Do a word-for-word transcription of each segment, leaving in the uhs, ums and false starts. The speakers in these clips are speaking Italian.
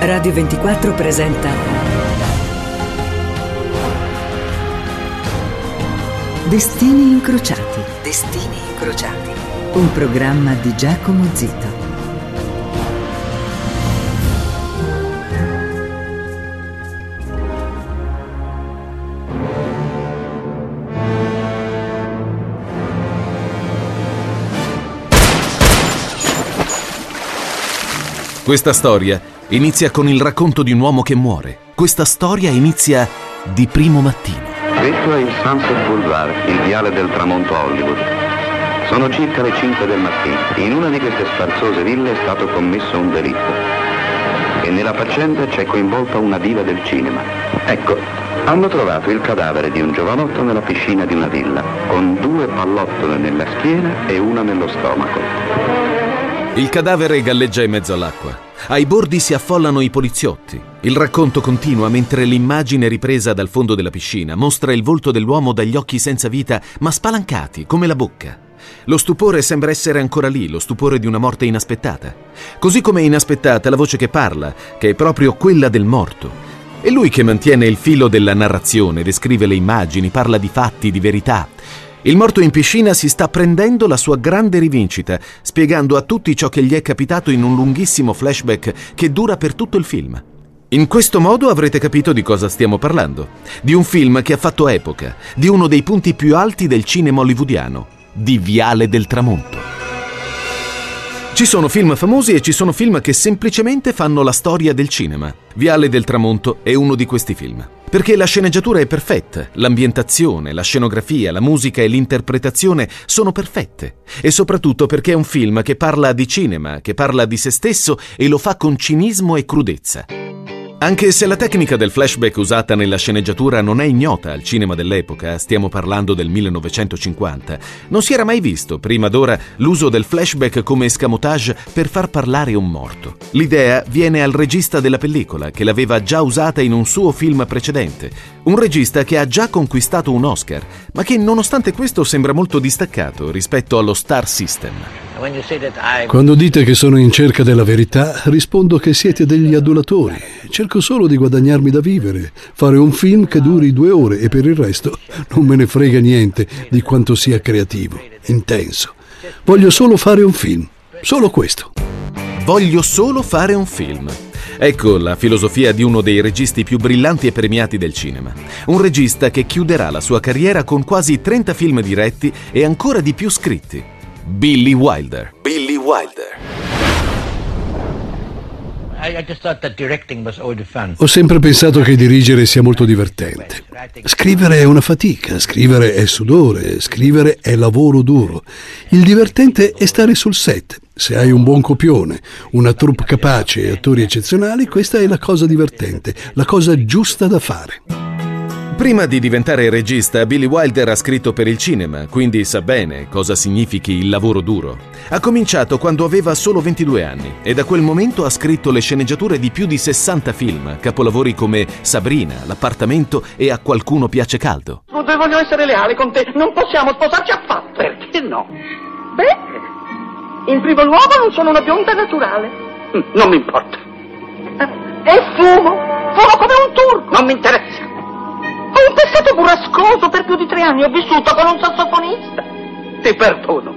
Radio ventiquattro presenta Destini incrociati. Destini incrociati. Un programma di Giacomo Zito. Questa storia inizia con il racconto di un uomo che muore. Questa storia inizia di primo mattino. Questo è il Sunset Boulevard, il viale del tramonto a Hollywood. Sono circa le cinque del mattino. In una di queste sfarzose ville è stato commesso un delitto. E nella faccenda c'è coinvolta una diva del cinema. Ecco, hanno trovato il cadavere di un giovanotto nella piscina di una villa, con due pallottole nella schiena e una nello stomaco. Il cadavere galleggia in mezzo all'acqua. Ai bordi si affollano i poliziotti. Il racconto continua mentre l'immagine ripresa dal fondo della piscina mostra il volto dell'uomo dagli occhi senza vita ma spalancati come la bocca. Lo stupore sembra essere ancora lì, lo stupore di una morte inaspettata. Così come è inaspettata la voce che parla, che è proprio quella del morto. È lui che mantiene il filo della narrazione, descrive le immagini, parla di fatti, di verità. Il morto in piscina si sta prendendo la sua grande rivincita, spiegando a tutti ciò che gli è capitato in un lunghissimo flashback che dura per tutto il film. In questo modo avrete capito di cosa stiamo parlando. Di un film che ha fatto epoca, di uno dei punti più alti del cinema hollywoodiano, di Viale del Tramonto. Ci sono film famosi e ci sono film che semplicemente fanno la storia del cinema. Viale del Tramonto è uno di questi film. Perché la sceneggiatura è perfetta, l'ambientazione, la scenografia, la musica e l'interpretazione sono perfette. E soprattutto perché è un film che parla di cinema, che parla di se stesso e lo fa con cinismo e crudezza. Anche se la tecnica del flashback usata nella sceneggiatura non è ignota al cinema dell'epoca, stiamo parlando del millenovecentocinquanta, non si era mai visto, prima d'ora, l'uso del flashback come escamotage per far parlare un morto. L'idea viene al regista della pellicola, che l'aveva già usata in un suo film precedente. Un regista che ha già conquistato un Oscar, ma che nonostante questo sembra molto distaccato rispetto allo Star System. Quando dite che sono in cerca della verità, rispondo che siete degli adulatori. Cerco solo di guadagnarmi da vivere, fare un film che duri due ore e per il resto non me ne frega niente di quanto sia creativo, intenso. Voglio solo fare un film, solo questo. Voglio solo fare un film. Ecco la filosofia di uno dei registi più brillanti e premiati del cinema. Un regista che chiuderà la sua carriera con quasi trenta film diretti e ancora di più scritti. Billy Wilder. Billy Wilder. Ho sempre pensato che dirigere sia molto divertente. Scrivere è una fatica, scrivere è sudore, scrivere è lavoro duro. Il divertente è stare sul set. Se hai un buon copione, una troupe capace e attori eccezionali, questa è la cosa divertente, la cosa giusta da fare. Prima di diventare regista, Billy Wilder ha scritto per il cinema, quindi sa bene cosa significhi il lavoro duro. Ha cominciato quando aveva solo ventidue anni e da quel momento ha scritto le sceneggiature di più di sessanta film, capolavori come Sabrina, L'appartamento e A qualcuno piace caldo. Voglio essere leale con te, non possiamo sposarci affatto. Perché no? Beh, in primo luogo non sono una bionda naturale. Non mi importa. E fumo, fumo come un turco. Non mi interessa. Ho un passato burrascoso, per più di tre anni ho vissuto con un sassofonista. Ti perdono.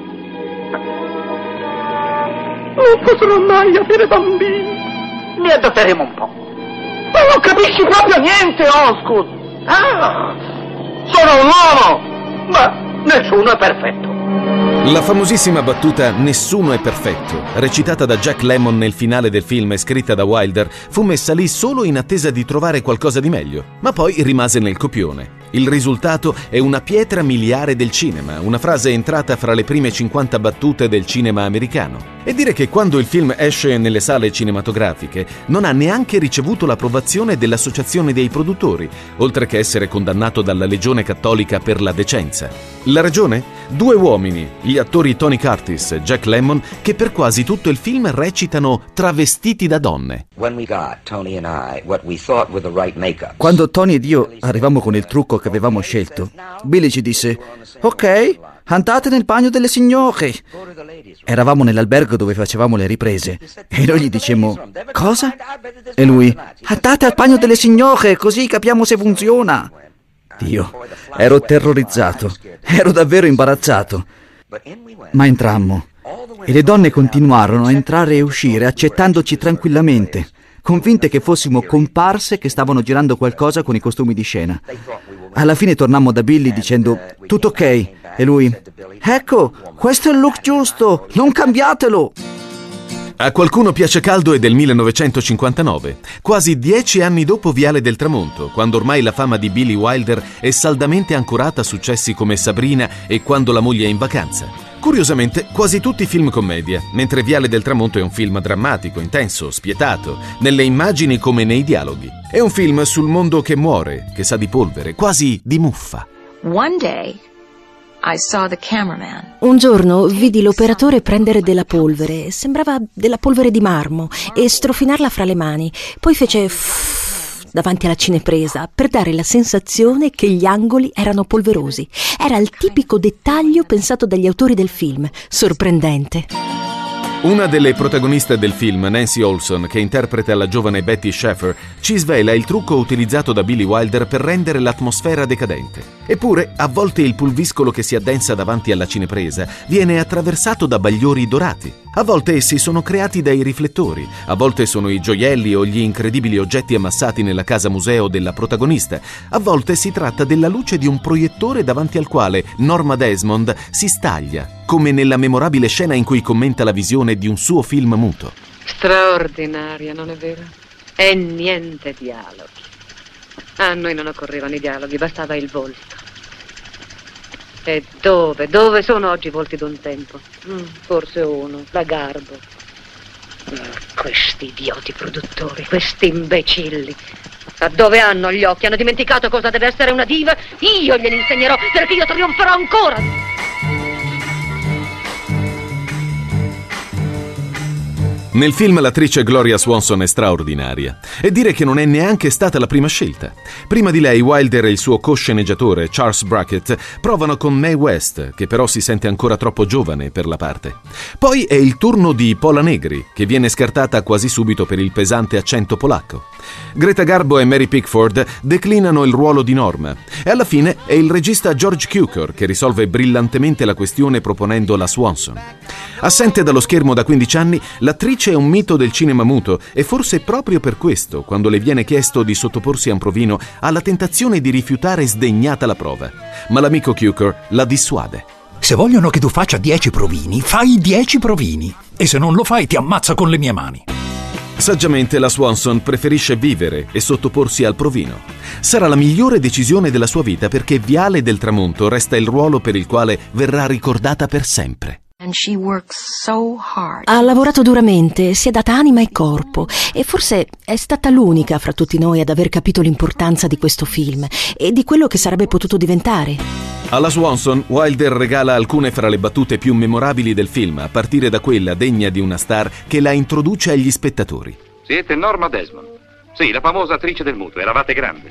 Non potrò mai avere bambini. Li adotteremo un po'. Ma non capisci proprio niente, Osgood. Ah, sono un uomo, ma nessuno è perfetto. La famosissima battuta "Nessuno è perfetto", recitata da Jack Lemmon nel finale del film e scritta da Wilder, fu messa lì solo in attesa di trovare qualcosa di meglio, ma poi rimase nel copione. Il risultato è una pietra miliare del cinema, una frase entrata fra le prime cinquanta battute del cinema americano. E dire che quando il film esce nelle sale cinematografiche non ha neanche ricevuto l'approvazione dell'Associazione dei produttori, oltre che essere condannato dalla Legione Cattolica per la decenza. La ragione? Due uomini, gli attori Tony Curtis e Jack Lemmon, che per quasi tutto il film recitano travestiti da donne. Quando Tony ed io arrivammo con il trucco che avevamo scelto, Billy ci disse: ok, andate nel bagno delle signore. Eravamo nell'albergo dove facevamo le riprese e noi gli dicemmo: cosa? E lui: andate al bagno delle signore, così capiamo se funziona. Dio, ero terrorizzato, ero davvero imbarazzato. Ma entrammo e le donne continuarono a entrare e uscire accettandoci tranquillamente, convinte che fossimo comparse che stavano girando qualcosa con i costumi di scena. Alla fine tornammo da Billy dicendo: tutto ok? E lui: ecco, questo è il look giusto, non cambiatelo. A qualcuno piace caldo è del millenovecentocinquantanove, quasi dieci anni dopo Viale del Tramonto, quando ormai la fama di Billy Wilder è saldamente ancorata a successi come Sabrina e Quando la moglie è in vacanza. Curiosamente, quasi tutti film commedia, mentre Viale del Tramonto è un film drammatico, intenso, spietato, nelle immagini come nei dialoghi. È un film sul mondo che muore, che sa di polvere, quasi di muffa. One day, I saw the cameraman. Un giorno vidi l'operatore prendere della polvere, sembrava della polvere di marmo, e strofinarla fra le mani. Poi fece fff davanti alla cinepresa per dare la sensazione che gli angoli erano polverosi. Era il tipico dettaglio pensato dagli autori del film, sorprendente. Una delle protagoniste del film, Nancy Olson, che interpreta la giovane Betty Schaeffer, ci svela il trucco utilizzato da Billy Wilder per rendere l'atmosfera decadente. Eppure, a volte il pulviscolo che si addensa davanti alla cinepresa viene attraversato da bagliori dorati. A volte essi sono creati dai riflettori, a volte sono i gioielli o gli incredibili oggetti ammassati nella casa museo della protagonista, a volte si tratta della luce di un proiettore davanti al quale Norma Desmond si staglia, come nella memorabile scena in cui commenta la visione di un suo film muto. Straordinaria, non è vero? E niente dialoghi. A noi non occorrevano i dialoghi, bastava il volto. E dove, dove sono oggi i volti d'un tempo? Mm, forse uno, la Garbo. Mm, questi idioti produttori, questi imbecilli. A dove hanno gli occhi? Hanno dimenticato cosa deve essere una diva? Io glieli insegnerò, perché io trionferò ancora! Nel film l'attrice Gloria Swanson è straordinaria, e dire che non è neanche stata la prima scelta. Prima di lei Wilder e il suo co-sceneggiatore Charles Brackett provano con Mae West, che però si sente ancora troppo giovane per la parte. Poi è il turno di Pola Negri, che viene scartata quasi subito per il pesante accento polacco. Greta Garbo e Mary Pickford declinano il ruolo di Norma, e alla fine è il regista George Cukor che risolve brillantemente la questione proponendo la Swanson. Assente dallo schermo da quindici anni, l'attrice è un mito del cinema muto, e forse proprio per questo, quando le viene chiesto di sottoporsi a un provino, ha la tentazione di rifiutare sdegnata la prova. Ma l'amico Cukor la dissuade. Se vogliono che tu faccia dieci provini, fai dieci provini, e se non lo fai ti ammazzo con le mie mani. Saggiamente la Swanson preferisce vivere e sottoporsi al provino. Sarà la migliore decisione della sua vita, perché Viale del Tramonto resta il ruolo per il quale verrà ricordata per sempre. And she works so hard. Ha lavorato duramente, si è data anima e corpo, e forse è stata l'unica fra tutti noi ad aver capito l'importanza di questo film e di quello che sarebbe potuto diventare. Alla Swanson, Wilder regala alcune fra le battute più memorabili del film, a partire da quella degna di una star che la introduce agli spettatori. Siete Norma Desmond. Sì, la famosa attrice del muto. Eravate grande.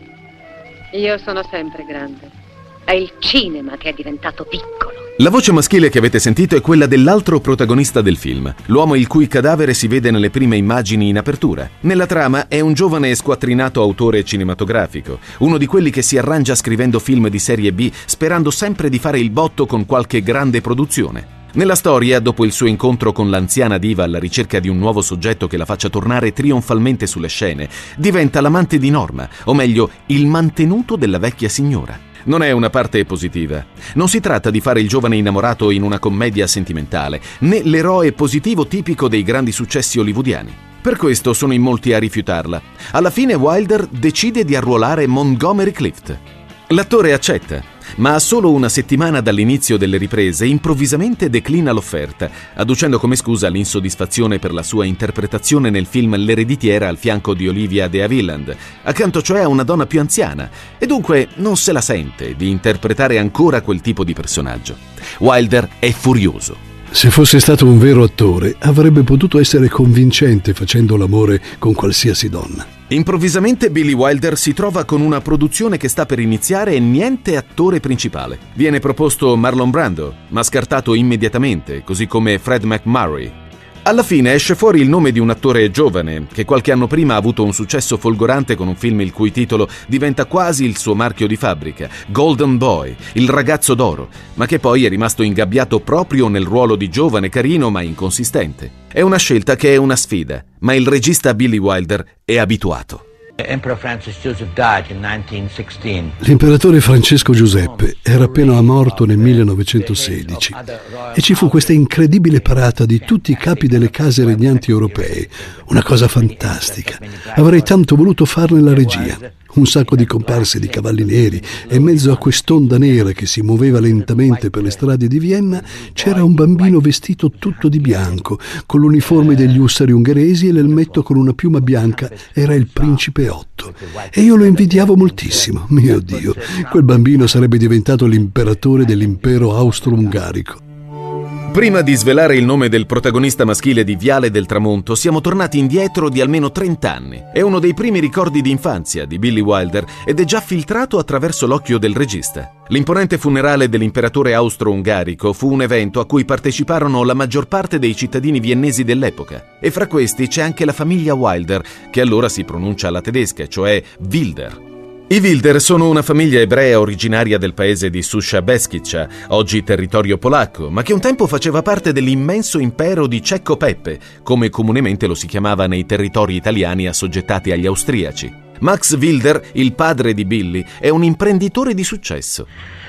Io sono sempre grande. È il cinema che è diventato piccolo. La voce maschile che avete sentito è quella dell'altro protagonista del film, l'uomo il cui cadavere si vede nelle prime immagini in apertura. Nella trama è un giovane e squattrinato autore cinematografico, uno di quelli che si arrangia scrivendo film di serie B, sperando sempre di fare il botto con qualche grande produzione. Nella storia, dopo il suo incontro con l'anziana diva alla ricerca di un nuovo soggetto che la faccia tornare trionfalmente sulle scene, diventa l'amante di Norma, o meglio, il mantenuto della vecchia signora. Non è una parte positiva. Non si tratta di fare il giovane innamorato in una commedia sentimentale, né l'eroe positivo tipico dei grandi successi hollywoodiani. Per questo sono in molti a rifiutarla. Alla fine Wilder decide di arruolare Montgomery Clift. L'attore accetta, ma a solo una settimana dall'inizio delle riprese improvvisamente declina l'offerta, adducendo come scusa l'insoddisfazione per la sua interpretazione nel film L'ereditiera al fianco di Olivia de Havilland, accanto cioè a una donna più anziana, e dunque non se la sente di interpretare ancora quel tipo di personaggio. Wilder è furioso. Se fosse stato un vero attore, avrebbe potuto essere convincente facendo l'amore con qualsiasi donna. Improvvisamente Billy Wilder si trova con una produzione che sta per iniziare e niente attore principale. Viene proposto Marlon Brando, ma scartato immediatamente, così come Fred MacMurray. Alla fine esce fuori il nome di un attore giovane che qualche anno prima ha avuto un successo folgorante con un film il cui titolo diventa quasi il suo marchio di fabbrica, Golden Boy, il ragazzo d'oro, ma che poi è rimasto ingabbiato proprio nel ruolo di giovane carino ma inconsistente. È una scelta che è una sfida, ma il regista Billy Wilder è abituato. L'imperatore Francesco Giuseppe era appena morto nel millenovecentosedici e ci fu questa incredibile parata di tutti i capi delle case regnanti europee, una cosa fantastica. Avrei tanto voluto farne la regia. Un sacco di comparse di cavalli neri e in mezzo a quest'onda nera che si muoveva lentamente per le strade di Vienna c'era un bambino vestito tutto di bianco, con l'uniforme degli ussari ungheresi e l'elmetto con una piuma bianca. Era il principe Otto e io lo invidiavo moltissimo. Mio Dio, quel bambino sarebbe diventato l'imperatore dell'impero austro-ungarico. Prima di svelare il nome del protagonista maschile di Viale del Tramonto, siamo tornati indietro di almeno trenta anni. È uno dei primi ricordi di infanzia di Billy Wilder ed è già filtrato attraverso l'occhio del regista. L'imponente funerale dell'imperatore austro-ungarico fu un evento a cui parteciparono la maggior parte dei cittadini viennesi dell'epoca. E fra questi c'è anche la famiglia Wilder, che allora si pronuncia alla tedesca, cioè Wilder. I Wilder sono una famiglia ebrea originaria del paese di Suscia Beskicia, oggi territorio polacco, ma che un tempo faceva parte dell'immenso impero di Cecco Peppe, come comunemente lo si chiamava nei territori italiani assoggettati agli austriaci. Max Wilder, il padre di Billy, è un imprenditore di successo.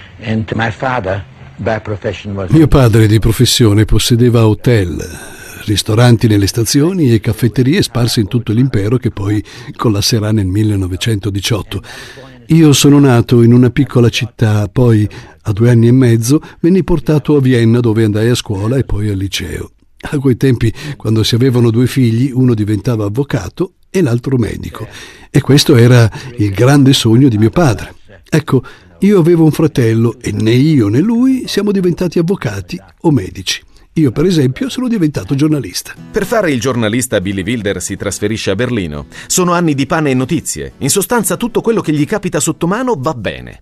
Mio padre di professione possedeva hotel, ristoranti nelle stazioni e caffetterie sparse in tutto l'impero che poi collasserà nel millenovecentodiciotto. Io sono nato in una piccola città, poi a due anni e mezzo venni portato a Vienna dove andai a scuola e poi al liceo. A quei tempi, quando si avevano due figli, uno diventava avvocato e l'altro medico. E questo era il grande sogno di mio padre. Ecco, io avevo un fratello e né io né lui siamo diventati avvocati o medici. Io, per esempio, sono diventato giornalista. Per fare il giornalista, Billy Wilder si trasferisce a Berlino. Sono anni di pane e notizie. In sostanza, tutto quello che gli capita sotto mano va bene.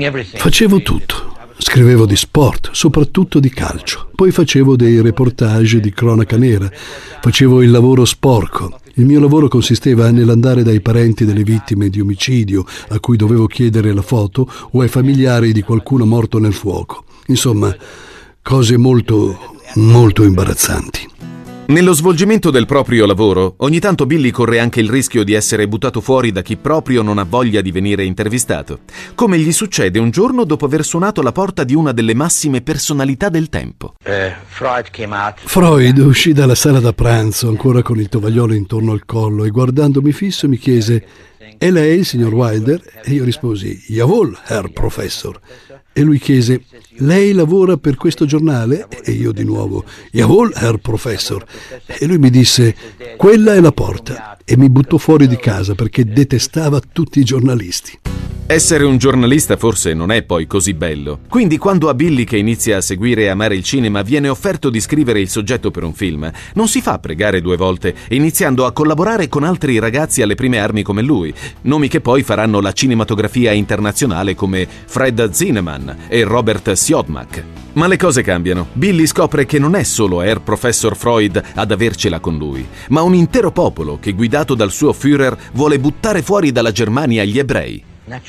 Facevo tutto. Scrivevo di sport, soprattutto di calcio. Poi facevo dei reportage di cronaca nera. Facevo il lavoro sporco. Il mio lavoro consisteva nell'andare dai parenti delle vittime di omicidio a cui dovevo chiedere la foto o ai familiari di qualcuno morto nel fuoco. Insomma, cose molto... molto imbarazzanti. Nello svolgimento del proprio lavoro, ogni tanto Billy corre anche il rischio di essere buttato fuori da chi proprio non ha voglia di venire intervistato, come gli succede un giorno dopo aver suonato la porta di una delle massime personalità del tempo. Uh, Freud came out. Freud uscì dalla sala da pranzo, ancora con il tovagliolo intorno al collo, e guardandomi fisso mi chiese: "E lei, signor Wilder?" E io risposi: "Jawohl, Herr Professor." E lui chiese: "Lei lavora per questo giornale?" E io di nuovo: "Jawohl, Herr Professor." E lui mi disse: "Quella è la porta." E mi buttò fuori di casa perché detestava tutti i giornalisti. Essere un giornalista forse non è poi così bello. Quindi quando a Billy, che inizia a seguire e amare il cinema, viene offerto di scrivere il soggetto per un film, non si fa pregare due volte, iniziando a collaborare con altri ragazzi alle prime armi come lui, nomi che poi faranno la cinematografia internazionale come Fred Zinnemann e Robert Siodmak. Ma le cose cambiano. Billy scopre che non è solo Herr Professor Freud ad avercela con lui, ma un intero popolo che, guidato dal suo Führer, vuole buttare fuori dalla Germania gli ebrei.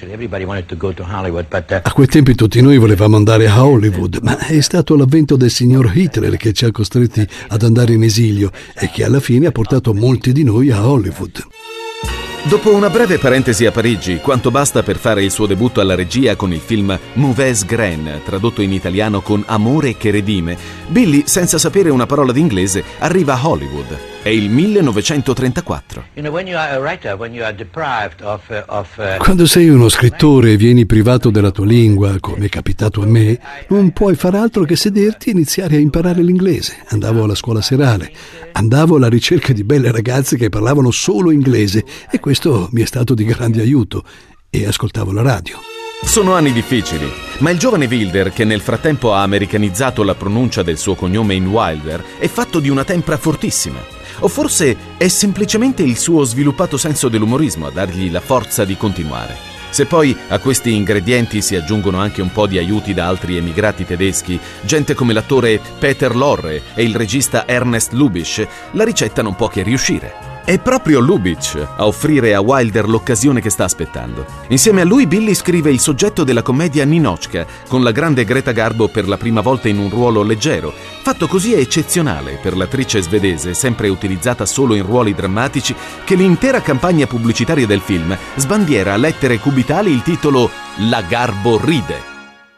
A quei tempi tutti noi volevamo andare a Hollywood, ma è stato l'avvento del signor Hitler che ci ha costretti ad andare in esilio e che alla fine ha portato molti di noi a Hollywood. Dopo una breve parentesi a Parigi, quanto basta per fare il suo debutto alla regia con il film Mauvaise Graine, tradotto in italiano con Amore che redime, Billy, senza sapere una parola d'inglese, arriva a Hollywood. È il millenovecentotrentaquattro. Quando sei uno scrittore e vieni privato della tua lingua, come è capitato a me, non puoi far altro che sederti e iniziare a imparare l'inglese. Andavo alla scuola serale, andavo alla ricerca di belle ragazze che parlavano solo inglese e questo mi è stato di grande aiuto, e ascoltavo la radio. Sono anni difficili, ma il giovane Wilder, che nel frattempo ha americanizzato la pronuncia del suo cognome in Wilder, è fatto di una tempra fortissima. O forse è semplicemente il suo sviluppato senso dell'umorismo a dargli la forza di continuare. Se poi a questi ingredienti si aggiungono anche un po' di aiuti da altri emigrati tedeschi, gente come l'attore Peter Lorre e il regista Ernest Lubitsch, la ricetta non può che riuscire. È proprio Lubitsch a offrire a Wilder l'occasione che sta aspettando. Insieme a lui Billy scrive il soggetto della commedia Ninotchka, con la grande Greta Garbo per la prima volta in un ruolo leggero, fatto così eccezionale per l'attrice svedese, sempre utilizzata solo in ruoli drammatici, che l'intera campagna pubblicitaria del film sbandiera a lettere cubitali il titolo La Garbo ride.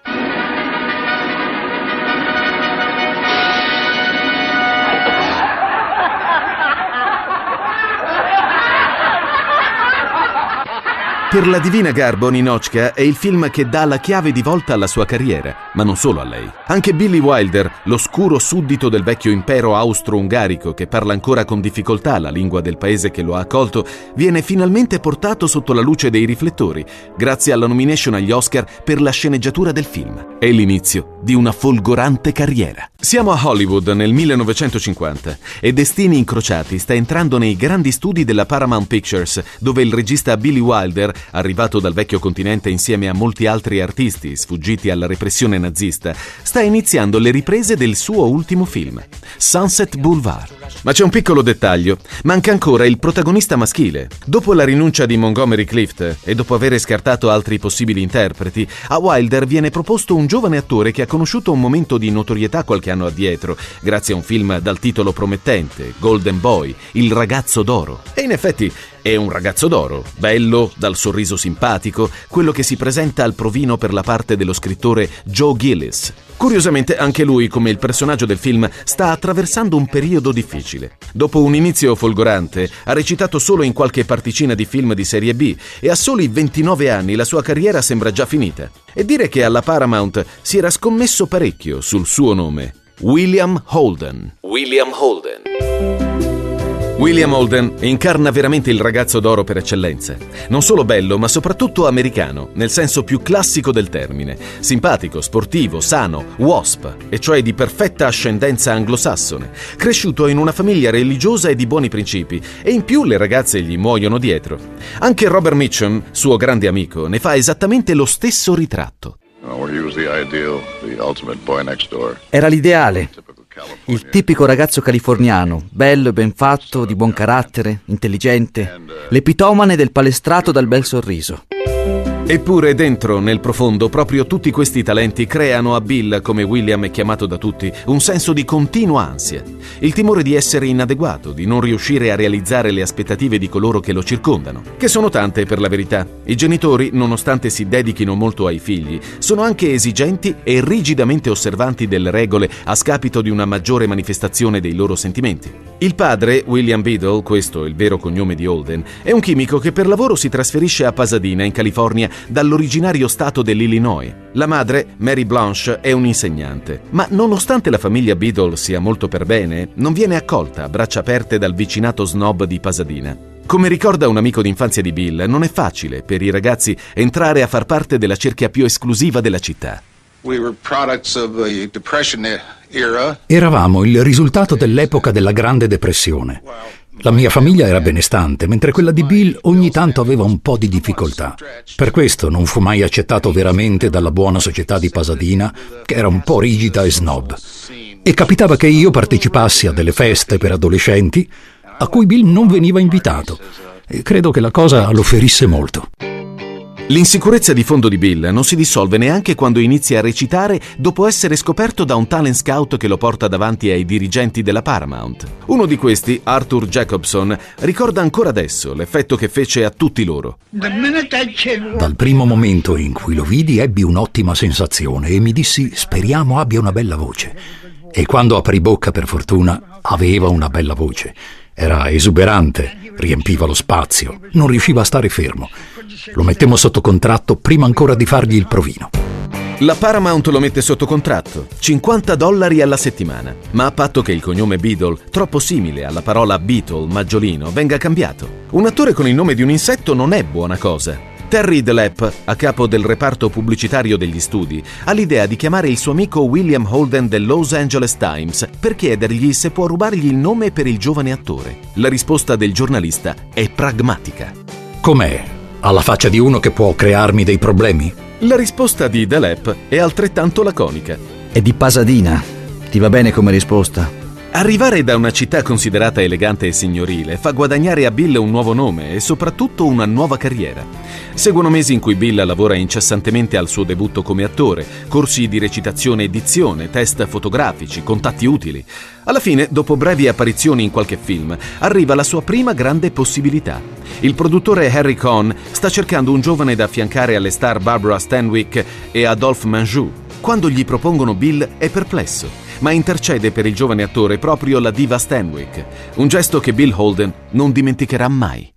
Per la divina Garbo, Ninotchka è il film che dà la chiave di volta alla sua carriera, ma non solo a lei. Anche Billy Wilder, l'oscuro suddito del vecchio impero austro-ungarico che parla ancora con difficoltà la lingua del paese che lo ha accolto, viene finalmente portato sotto la luce dei riflettori, grazie alla nomination agli Oscar per la sceneggiatura del film. È l'inizio di una folgorante carriera. Siamo a Hollywood nel millenovecentocinquanta e Destini incrociati sta entrando nei grandi studi della Paramount Pictures, dove il regista Billy Wilder, arrivato dal vecchio continente insieme a molti altri artisti sfuggiti alla repressione nazista, sta iniziando le riprese del suo ultimo film, Sunset Boulevard. Ma c'è un piccolo dettaglio: manca ancora il protagonista maschile. Dopo la rinuncia di Montgomery Clift e dopo aver scartato altri possibili interpreti, a Wilder viene proposto un giovane attore che ha conosciuto un momento di notorietà qualche anno addietro, grazie a un film dal titolo promettente, Golden Boy, il ragazzo d'oro. E in effetti è un ragazzo d'oro, bello, dal sorriso simpatico, quello che si presenta al provino per la parte dello scrittore Joe Gillis. Curiosamente anche lui, come il personaggio del film, sta attraversando un periodo difficile. Dopo un inizio folgorante, ha recitato solo in qualche particina di film di serie B e a soli ventinove anni la sua carriera sembra già finita. E dire che alla Paramount si era scommesso parecchio sul suo nome: William Holden. William Holden. William Holden incarna veramente il ragazzo d'oro per eccellenza. Non solo bello, ma soprattutto americano, nel senso più classico del termine. Simpatico, sportivo, sano, wasp, e cioè di perfetta ascendenza anglosassone. Cresciuto in una famiglia religiosa e di buoni principi, e in più le ragazze gli muoiono dietro. Anche Robert Mitchum, suo grande amico, ne fa esattamente lo stesso ritratto. Era l'ideale. Il tipico ragazzo californiano, bello e ben fatto, di buon carattere, intelligente, l'epitomane del palestrato dal bel sorriso. Eppure dentro, nel profondo, proprio tutti questi talenti creano a Bill, come William è chiamato da tutti, un senso di continua ansia. Il timore di essere inadeguato, di non riuscire a realizzare le aspettative di coloro che lo circondano, che sono tante per la verità. I genitori, nonostante si dedichino molto ai figli, sono anche esigenti e rigidamente osservanti delle regole a scapito di una maggiore manifestazione dei loro sentimenti. Il padre, William Biddle, questo è il vero cognome di Holden, è un chimico che per lavoro si trasferisce a Pasadena, in California, dall'originario stato dell'Illinois. La madre, Mary Blanche, è un'insegnante, ma nonostante la famiglia Biddle sia molto per bene, non viene accolta a braccia aperte dal vicinato snob di Pasadena. Come ricorda un amico d'infanzia di Bill, non è facile per i ragazzi entrare a far parte della cerchia più esclusiva della città. Eravamo il risultato dell'epoca della Grande Depressione. La mia famiglia era benestante, mentre quella di Bill ogni tanto aveva un po' di difficoltà. Per questo non fu mai accettato veramente dalla buona società di Pasadena, che era un po' rigida e snob. E capitava che io partecipassi a delle feste per adolescenti a cui Bill non veniva invitato. E credo che la cosa lo ferisse molto. L'insicurezza di fondo di Bill non si dissolve neanche quando inizia a recitare dopo essere scoperto da un talent scout che lo porta davanti ai dirigenti della Paramount. Uno di questi, Arthur Jacobson, ricorda ancora adesso l'effetto che fece a tutti loro. Dal primo momento in cui lo vidi ebbi un'ottima sensazione e mi dissi: speriamo abbia una bella voce. E quando aprì bocca, per fortuna, aveva una bella voce. Era esuberante, riempiva lo spazio, non riusciva a stare fermo. Lo mettemmo sotto contratto prima ancora di fargli il provino. La Paramount lo mette sotto contratto, cinquanta dollari alla settimana, ma a patto che il cognome Biddle, troppo simile alla parola beetle, maggiolino, venga cambiato. Un attore con il nome di un insetto non è buona cosa. Terry Delap, a capo del reparto pubblicitario degli studi, ha l'idea di chiamare il suo amico William Holden del Los Angeles Times per chiedergli se può rubargli il nome per il giovane attore. La risposta del giornalista è pragmatica. Com'è? Alla faccia di uno che può crearmi dei problemi? La risposta di Delap è altrettanto laconica. È di Pasadena. Ti va bene come risposta? Arrivare da una città considerata elegante e signorile fa guadagnare a Bill un nuovo nome e soprattutto una nuova carriera. Seguono mesi in cui Bill lavora incessantemente al suo debutto come attore, corsi di recitazione e dizione, test fotografici, contatti utili. Alla fine, dopo brevi apparizioni in qualche film, arriva la sua prima grande possibilità. Il produttore Harry Cohn sta cercando un giovane da affiancare alle star Barbara Stanwyck e Adolphe Menjou. Quando gli propongono Bill è perplesso, ma intercede per il giovane attore proprio la diva Stanwyck, un gesto che Bill Holden non dimenticherà mai.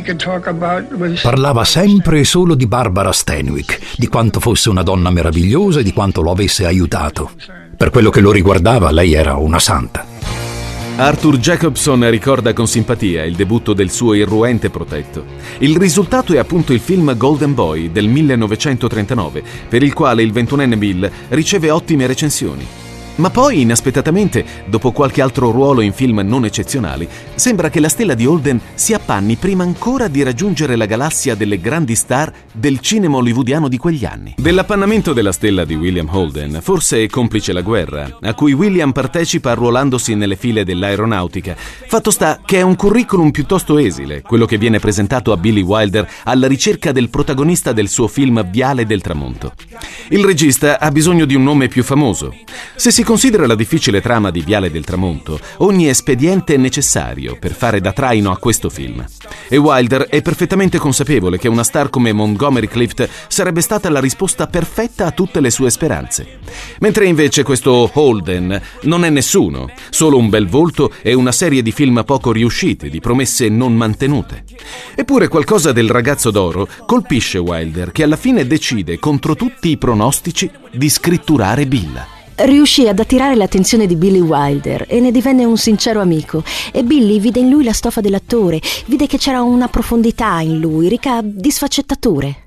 Parlava sempre e solo di Barbara Stanwyck, di quanto fosse una donna meravigliosa e di quanto lo avesse aiutato. Per quello che lo riguardava, lei era una santa. Arthur Jacobson ricorda con simpatia il debutto del suo irruente protetto. Il risultato è appunto il film Golden Boy del millenovecentotrentanove, per il quale il ventunenne Bill riceve ottime recensioni. Ma poi, inaspettatamente, dopo qualche altro ruolo in film non eccezionali, sembra che la stella di Holden si appanni prima ancora di raggiungere la galassia delle grandi star del cinema hollywoodiano di quegli anni. Dell'appannamento della stella di William Holden forse è complice la guerra, a cui William partecipa arruolandosi nelle file dell'aeronautica. Fatto sta che è un curriculum piuttosto esile, quello che viene presentato a Billy Wilder alla ricerca del protagonista del suo film Viale del Tramonto. Il regista ha bisogno di un nome più famoso. Se si considera la difficile trama di Viale del Tramonto, ogni espediente è necessario per fare da traino a questo film. E Wilder è perfettamente consapevole che una star come Montgomery Clift sarebbe stata la risposta perfetta a tutte le sue speranze. Mentre invece questo Holden non è nessuno, solo un bel volto e una serie di film poco riusciti, di promesse non mantenute. Eppure qualcosa del ragazzo d'oro colpisce Wilder, che alla fine decide, contro tutti i pronostici, di scritturare Bill. Riuscì ad attirare l'attenzione di Billy Wilder e ne divenne un sincero amico, e Billy vide in lui la stoffa dell'attore, vide che c'era una profondità in lui, ricca di sfaccettature.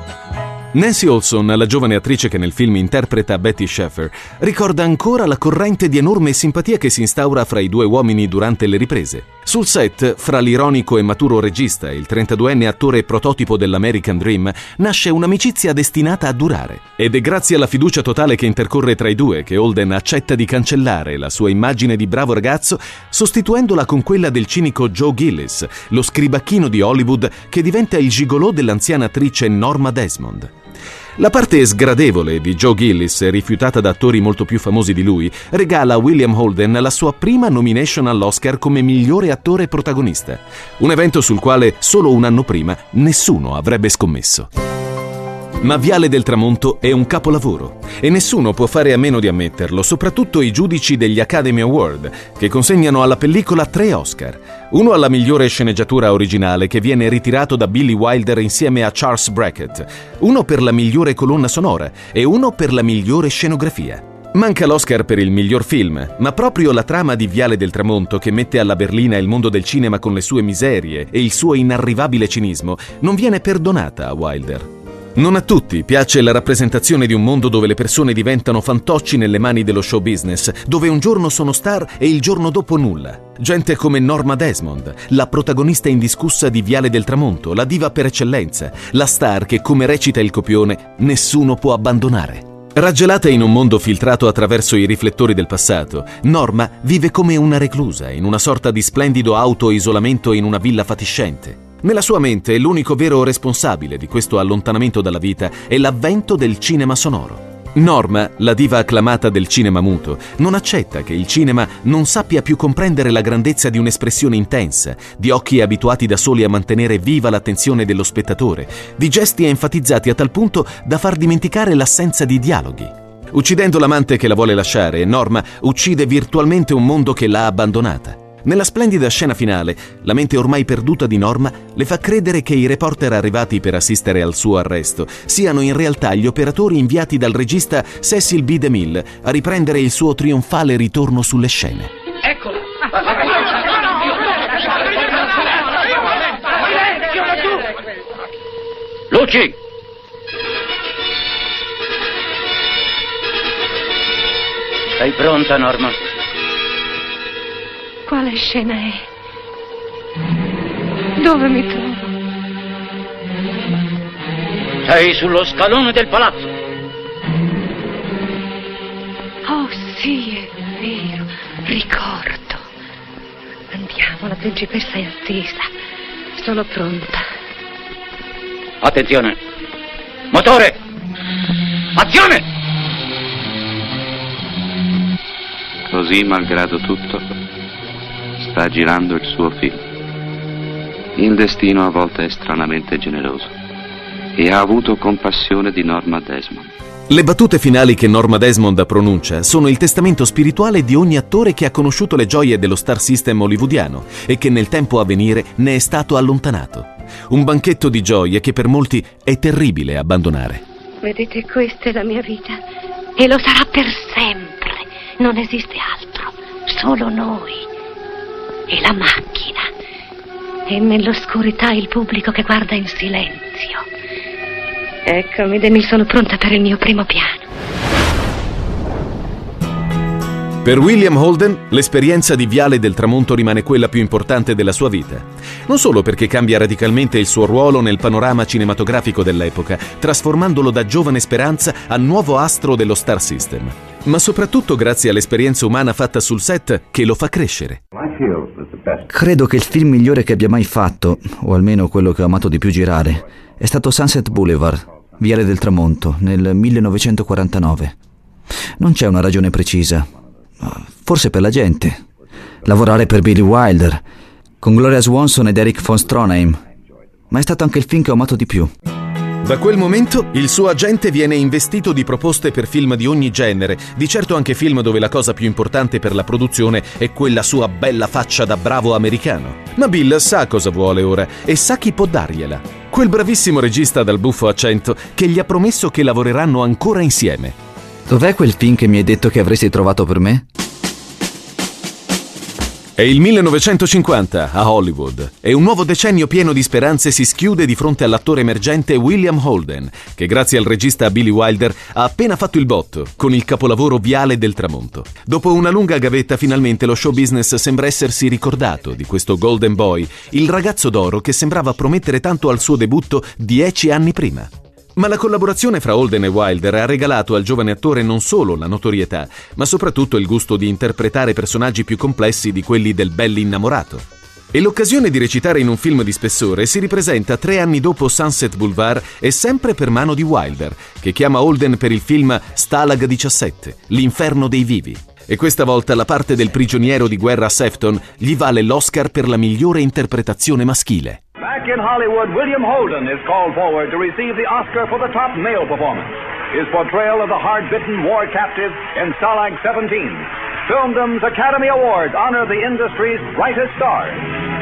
Nancy Olson, la giovane attrice che nel film interpreta Betty Schaeffer, ricorda ancora la corrente di enorme simpatia che si instaura fra i due uomini durante le riprese. Sul set, fra l'ironico e maturo regista e il trentaduenne attore prototipo dell'American Dream, nasce un'amicizia destinata a durare. Ed è grazie alla fiducia totale che intercorre tra i due che Holden accetta di cancellare la sua immagine di bravo ragazzo, sostituendola con quella del cinico Joe Gillis, lo scribacchino di Hollywood che diventa il gigolò dell'anziana attrice Norma Desmond. La parte sgradevole di Joe Gillis, rifiutata da attori molto più famosi di lui, regala a William Holden la sua prima nomination all'Oscar come migliore attore protagonista, un evento sul quale solo un anno prima nessuno avrebbe scommesso. Ma Viale del Tramonto è un capolavoro e nessuno può fare a meno di ammetterlo, soprattutto i giudici degli Academy Award, che consegnano alla pellicola tre Oscar. Uno alla migliore sceneggiatura originale, che viene ritirato da Billy Wilder insieme a Charles Brackett, uno per la migliore colonna sonora e uno per la migliore scenografia. Manca l'Oscar per il miglior film, ma proprio la trama di Viale del Tramonto, che mette alla berlina il mondo del cinema con le sue miserie e il suo inarrivabile cinismo, non viene perdonata a Wilder. Non a tutti piace la rappresentazione di un mondo dove le persone diventano fantocci nelle mani dello show business, dove un giorno sono star e il giorno dopo nulla. Gente come Norma Desmond, la protagonista indiscussa di Viale del Tramonto, la diva per eccellenza, la star che, come recita il copione, nessuno può abbandonare. Raggelata in un mondo filtrato attraverso i riflettori del passato, Norma vive come una reclusa, in una sorta di splendido auto-isolamento in una villa fatiscente. Nella sua mente l'unico vero responsabile di questo allontanamento dalla vita è l'avvento del cinema sonoro. Norma, la diva acclamata del cinema muto, non accetta che il cinema non sappia più comprendere la grandezza di un'espressione intensa, di occhi abituati da soli a mantenere viva l'attenzione dello spettatore, di gesti enfatizzati a tal punto da far dimenticare l'assenza di dialoghi. Uccidendo l'amante che la vuole lasciare, Norma uccide virtualmente un mondo che l'ha abbandonata. Nella splendida scena finale, la mente ormai perduta di Norma le fa credere che i reporter arrivati per assistere al suo arresto siano in realtà gli operatori inviati dal regista Cecil B. DeMille a riprendere il suo trionfale ritorno sulle scene. Eccola! Luci! Sei pronta, Norma? Quale scena è? Dove mi trovo? Sei sullo scalone del palazzo. Oh sì, è vero, ricordo. Andiamo, la principessa è attesa. Sono pronta. Attenzione! Motore! Azione! Così, malgrado tutto, sta girando il suo film. Il destino a volte è stranamente generoso e ha avuto compassione di Norma Desmond. Le battute finali che Norma Desmond pronuncia sono il testamento spirituale di ogni attore che ha conosciuto le gioie dello star system hollywoodiano e che nel tempo a venire ne è stato allontanato. Un banchetto di gioie che per molti è terribile abbandonare. Vedete, questa è la mia vita e lo sarà per sempre. Non esiste altro, solo noi e la macchina e nell'oscurità il pubblico che guarda in silenzio. Eccomi, Demi, sono pronta per il mio primo piano. Per William Holden, l'esperienza di Viale del Tramonto rimane quella più importante della sua vita. Non solo perché cambia radicalmente il suo ruolo nel panorama cinematografico dell'epoca, trasformandolo da giovane speranza a nuovo astro dello star system, ma soprattutto grazie all'esperienza umana fatta sul set che lo fa crescere. Credo che il film migliore che abbia mai fatto, o almeno quello che ho amato di più girare, è stato Sunset Boulevard, Viale del Tramonto, nel millenovecentoquarantanove. Non c'è una ragione precisa. Forse per la gente. Lavorare per Billy Wilder, con Gloria Swanson ed Eric von Stroheim. Ma è stato anche il film che ho amato di più. Da quel momento il suo agente viene investito di proposte per film di ogni genere, di certo anche film dove la cosa più importante per la produzione è quella sua bella faccia da bravo americano. Ma Bill sa cosa vuole ora e sa chi può dargliela. Quel bravissimo regista dal buffo accento che gli ha promesso che lavoreranno ancora insieme. Dov'è quel film che mi hai detto che avresti trovato per me? È il millenovecentocinquanta a Hollywood e un nuovo decennio pieno di speranze si schiude di fronte all'attore emergente William Holden, che grazie al regista Billy Wilder ha appena fatto il botto con il capolavoro Viale del Tramonto. Dopo una lunga gavetta finalmente lo show business sembra essersi ricordato di questo Golden Boy, il ragazzo d'oro che sembrava promettere tanto al suo debutto dieci anni prima. Ma la collaborazione fra Holden e Wilder ha regalato al giovane attore non solo la notorietà, ma soprattutto il gusto di interpretare personaggi più complessi di quelli del bell'innamorato. E l'occasione di recitare in un film di spessore si ripresenta tre anni dopo Sunset Boulevard e sempre per mano di Wilder, che chiama Holden per il film Stalag diciassette, l'inferno dei vivi. E questa volta la parte del prigioniero di guerra Sefton gli vale l'Oscar per la migliore interpretazione maschile. Back in Hollywood, William Holden is called forward to receive the Oscar for the top male performance. His portrayal of the hard-bitten war captive in Stalag seventeen. Filmdom's Academy Awards honor the industry's brightest stars.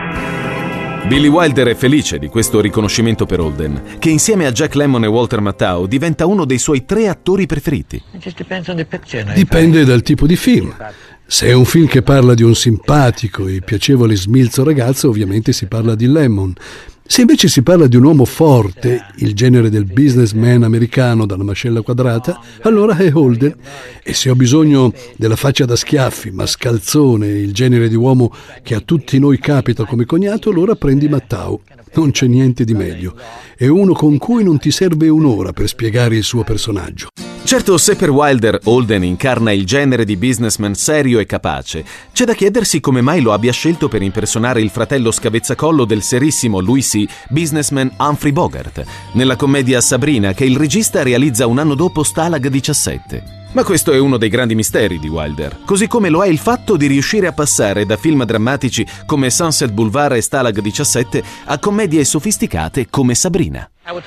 Billy Wilder è felice di questo riconoscimento per Holden, che insieme a Jack Lemmon e Walter Matthau diventa uno dei suoi tre attori preferiti. Dipende dal tipo di film. Se è un film che parla di un simpatico e piacevole smilzo ragazzo, ovviamente si parla di Lemmon. Se invece si parla di un uomo forte, il genere del businessman americano dalla mascella quadrata, allora è Holden. E se ho bisogno della faccia da schiaffi, mascalzone, il genere di uomo che a tutti noi capita come cognato, allora prendi Matthau. Non c'è niente di meglio. È uno con cui non ti serve un'ora per spiegare il suo personaggio. Certo, se per Wilder Holden incarna il genere di businessman serio e capace, c'è da chiedersi come mai lo abbia scelto per impersonare il fratello scavezzacollo del serissimo Louis C., businessman Humphrey Bogart, nella commedia Sabrina che il regista realizza un anno dopo Stalag diciassette. Ma questo è uno dei grandi misteri di Wilder, così come lo è il fatto di riuscire a passare da film drammatici come Sunset Boulevard e Stalag diciassette a commedie sofisticate come Sabrina.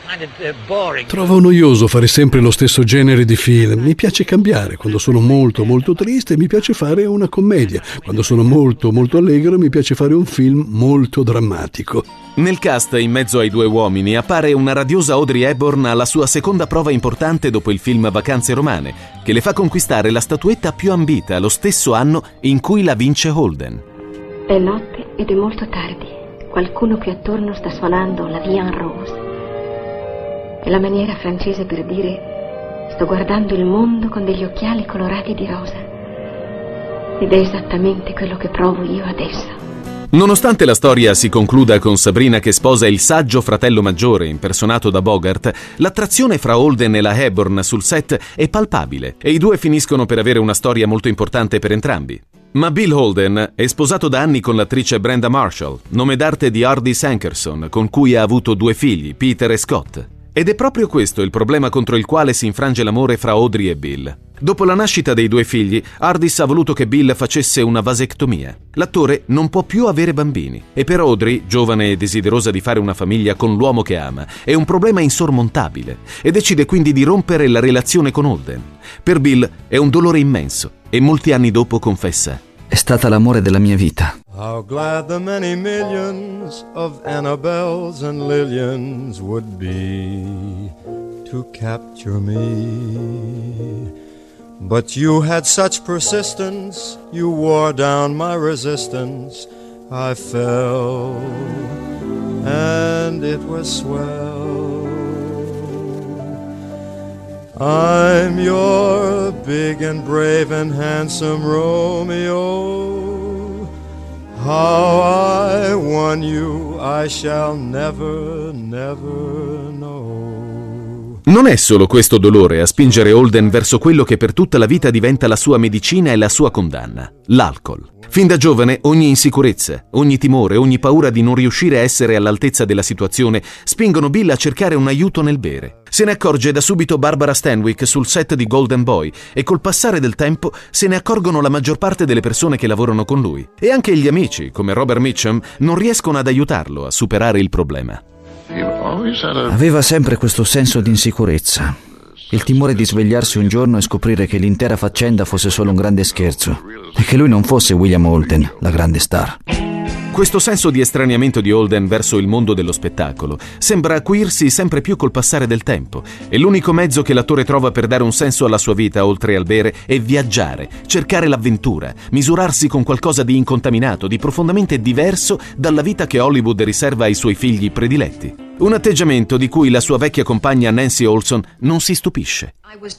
Trovo noioso fare sempre lo stesso genere di film. Mi piace cambiare. Quando sono molto molto triste mi piace fare una commedia. Quando sono molto molto allegro mi piace fare un film molto drammatico. Nel cast, in mezzo ai due uomini, appare una radiosa Audrey Hepburn alla sua seconda prova importante dopo il film Vacanze romane, che le fa conquistare la statuetta più ambita lo stesso anno in cui la vince Holden. È notte ed è molto tardi. Qualcuno qui attorno sta suonando la Vian Rose. È la maniera francese per dire sto guardando il mondo con degli occhiali colorati di rosa. Ed è esattamente quello che provo io adesso. Nonostante la storia si concluda con Sabrina che sposa il saggio fratello maggiore impersonato da Bogart, l'attrazione fra Holden e la Hepburn sul set è palpabile e i due finiscono per avere una storia molto importante per entrambi. Ma Bill Holden è sposato da anni con l'attrice Brenda Marshall, nome d'arte di Ardis Hankerson, con cui ha avuto due figli, Peter e Scott. Ed è proprio questo il problema contro il quale si infrange l'amore fra Audrey e Bill. Dopo la nascita dei due figli, Ardis ha voluto che Bill facesse una vasectomia. L'attore non può più avere bambini e per Audrey, giovane e desiderosa di fare una famiglia con l'uomo che ama, è un problema insormontabile e decide quindi di rompere la relazione con Holden. Per Bill è un dolore immenso e molti anni dopo confessa: è stata l'amore della mia vita. How glad the many millions of Annabelles and Lillians would be to capture me. But you had such persistence, you wore down my resistance. I fell, and it was swell. I'm your big and brave and handsome Romeo. How I won you, I shall never, never know. Non è solo questo dolore a spingere Holden verso quello che per tutta la vita diventa la sua medicina e la sua condanna: l'alcol. Fin da giovane ogni insicurezza, ogni timore, ogni paura di non riuscire a essere all'altezza della situazione spingono Bill a cercare un aiuto nel bere. Se ne accorge da subito Barbara Stanwyck sul set di Golden Boy e col passare del tempo se ne accorgono la maggior parte delle persone che lavorano con lui. E anche gli amici, come Robert Mitchum, non riescono ad aiutarlo a superare il problema. Aveva sempre questo senso di insicurezza, il timore di svegliarsi un giorno e scoprire che l'intera faccenda fosse solo un grande scherzo e che lui non fosse William Holden, la grande star. Questo senso di estraniamento di Holden verso il mondo dello spettacolo sembra acuirsi sempre più col passare del tempo e l'unico mezzo che l'attore trova per dare un senso alla sua vita oltre al bere è viaggiare, cercare l'avventura, misurarsi con qualcosa di incontaminato, di profondamente diverso dalla vita che Hollywood riserva ai suoi figli prediletti. Un atteggiamento di cui la sua vecchia compagna Nancy Olson non si stupisce.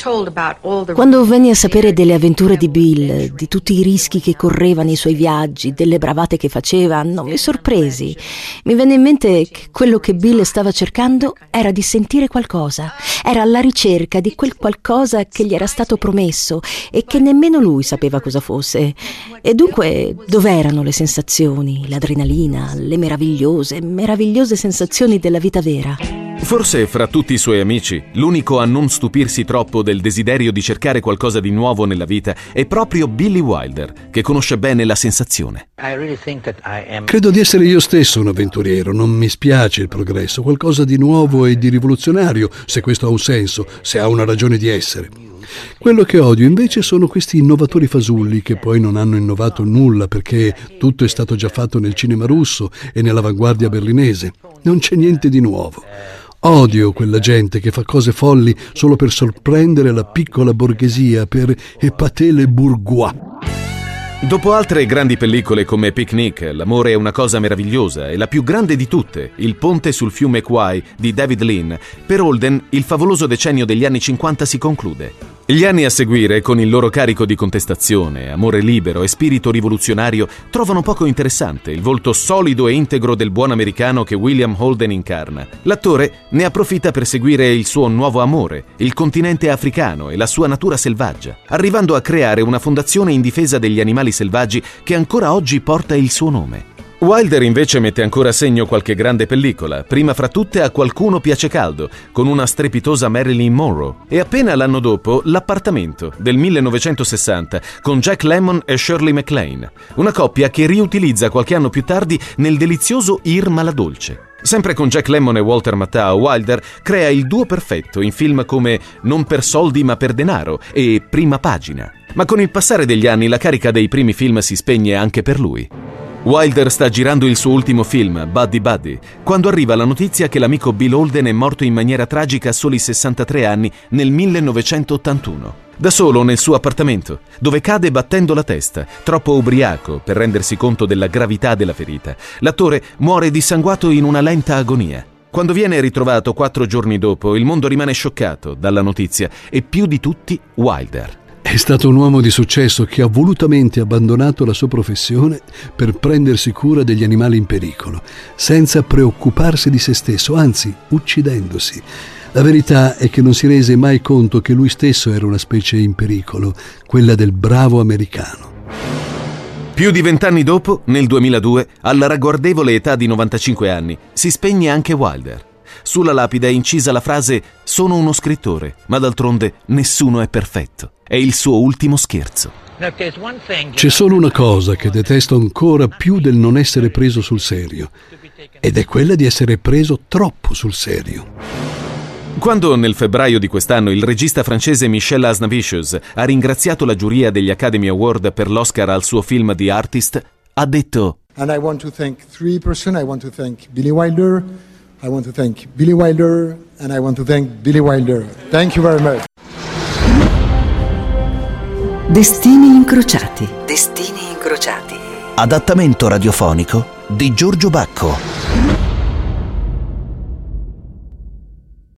Quando venni a sapere delle avventure di Bill, di tutti i rischi che correva nei suoi viaggi, delle bravate che faceva, non mi sorpresi. Mi venne in mente che quello che Bill stava cercando era di sentire qualcosa. Era alla ricerca di quel qualcosa che gli era stato promesso e che nemmeno lui sapeva cosa fosse. E dunque, dov'erano le sensazioni, l'adrenalina, le meravigliose, meravigliose sensazioni della vita vera? Forse fra tutti i suoi amici, l'unico a non stupirsi troppo del desiderio di cercare qualcosa di nuovo nella vita è proprio Billy Wilder, che conosce bene la sensazione. Credo di essere io stesso un avventuriero, non mi spiace il progresso, qualcosa di nuovo e di rivoluzionario, se questo ha un senso, se ha una ragione di essere. Quello che odio invece sono questi innovatori fasulli che poi non hanno innovato nulla perché tutto è stato già fatto nel cinema russo e nell'avanguardia berlinese. Non c'è niente di nuovo. Odio quella gente che fa cose folli solo per sorprendere la piccola borghesia, per épater les bourgeois. Dopo altre grandi pellicole come Picnic, L'amore è una cosa meravigliosa e la più grande di tutte, Il ponte sul fiume Kwai di David Lean, per Holden il favoloso decennio degli anni cinquanta si conclude. Gli anni a seguire, con il loro carico di contestazione, amore libero e spirito rivoluzionario, trovano poco interessante il volto solido e integro del buon americano che William Holden incarna. L'attore ne approfitta per seguire il suo nuovo amore, il continente africano e la sua natura selvaggia, arrivando a creare una fondazione in difesa degli animali selvaggi che ancora oggi porta il suo nome. Wilder invece mette ancora a segno qualche grande pellicola, prima fra tutte A qualcuno piace caldo, con una strepitosa Marilyn Monroe, e appena l'anno dopo L'appartamento, del millenovecentosessanta, con Jack Lemmon e Shirley MacLaine, una coppia che riutilizza qualche anno più tardi nel delizioso Irma la dolce. Sempre con Jack Lemmon e Walter Matthau, Wilder crea il duo perfetto in film come Non per soldi ma per denaro e Prima pagina. Ma con il passare degli anni la carica dei primi film si spegne anche per lui. Wilder sta girando il suo ultimo film, Buddy Buddy, quando arriva la notizia che l'amico Bill Holden è morto in maniera tragica a soli sessantatré anni nel millenovecentottantuno. Da solo nel suo appartamento, dove cade battendo la testa, troppo ubriaco per rendersi conto della gravità della ferita. L'attore muore dissanguato in una lenta agonia. Quando viene ritrovato quattro giorni dopo, il mondo rimane scioccato dalla notizia e più di tutti Wilder. È stato un uomo di successo che ha volutamente abbandonato la sua professione per prendersi cura degli animali in pericolo, senza preoccuparsi di se stesso, anzi uccidendosi. La verità è che non si rese mai conto che lui stesso era una specie in pericolo, quella del bravo americano. Più di vent'anni dopo, nel duemiladue, alla ragguardevole età di novantacinque anni, si spegne anche Wilder. Sulla lapide è incisa la frase «Sono uno scrittore, ma d'altronde nessuno è perfetto». È il suo ultimo scherzo. C'è solo una cosa che detesto ancora più del non essere preso sul serio, ed è quella di essere preso troppo sul serio. Quando nel febbraio di quest'anno il regista francese Michel Hazanavicius ha ringraziato la giuria degli Academy Award per l'Oscar al suo film The Artist, ha detto And I want to thank three persons. I want to thank Billy Wilder, I want to thank Billy Wilder, and I want to thank Billy Wilder. Thank you very much. Destini incrociati. Destini incrociati. Adattamento radiofonico di Giorgio Bacco.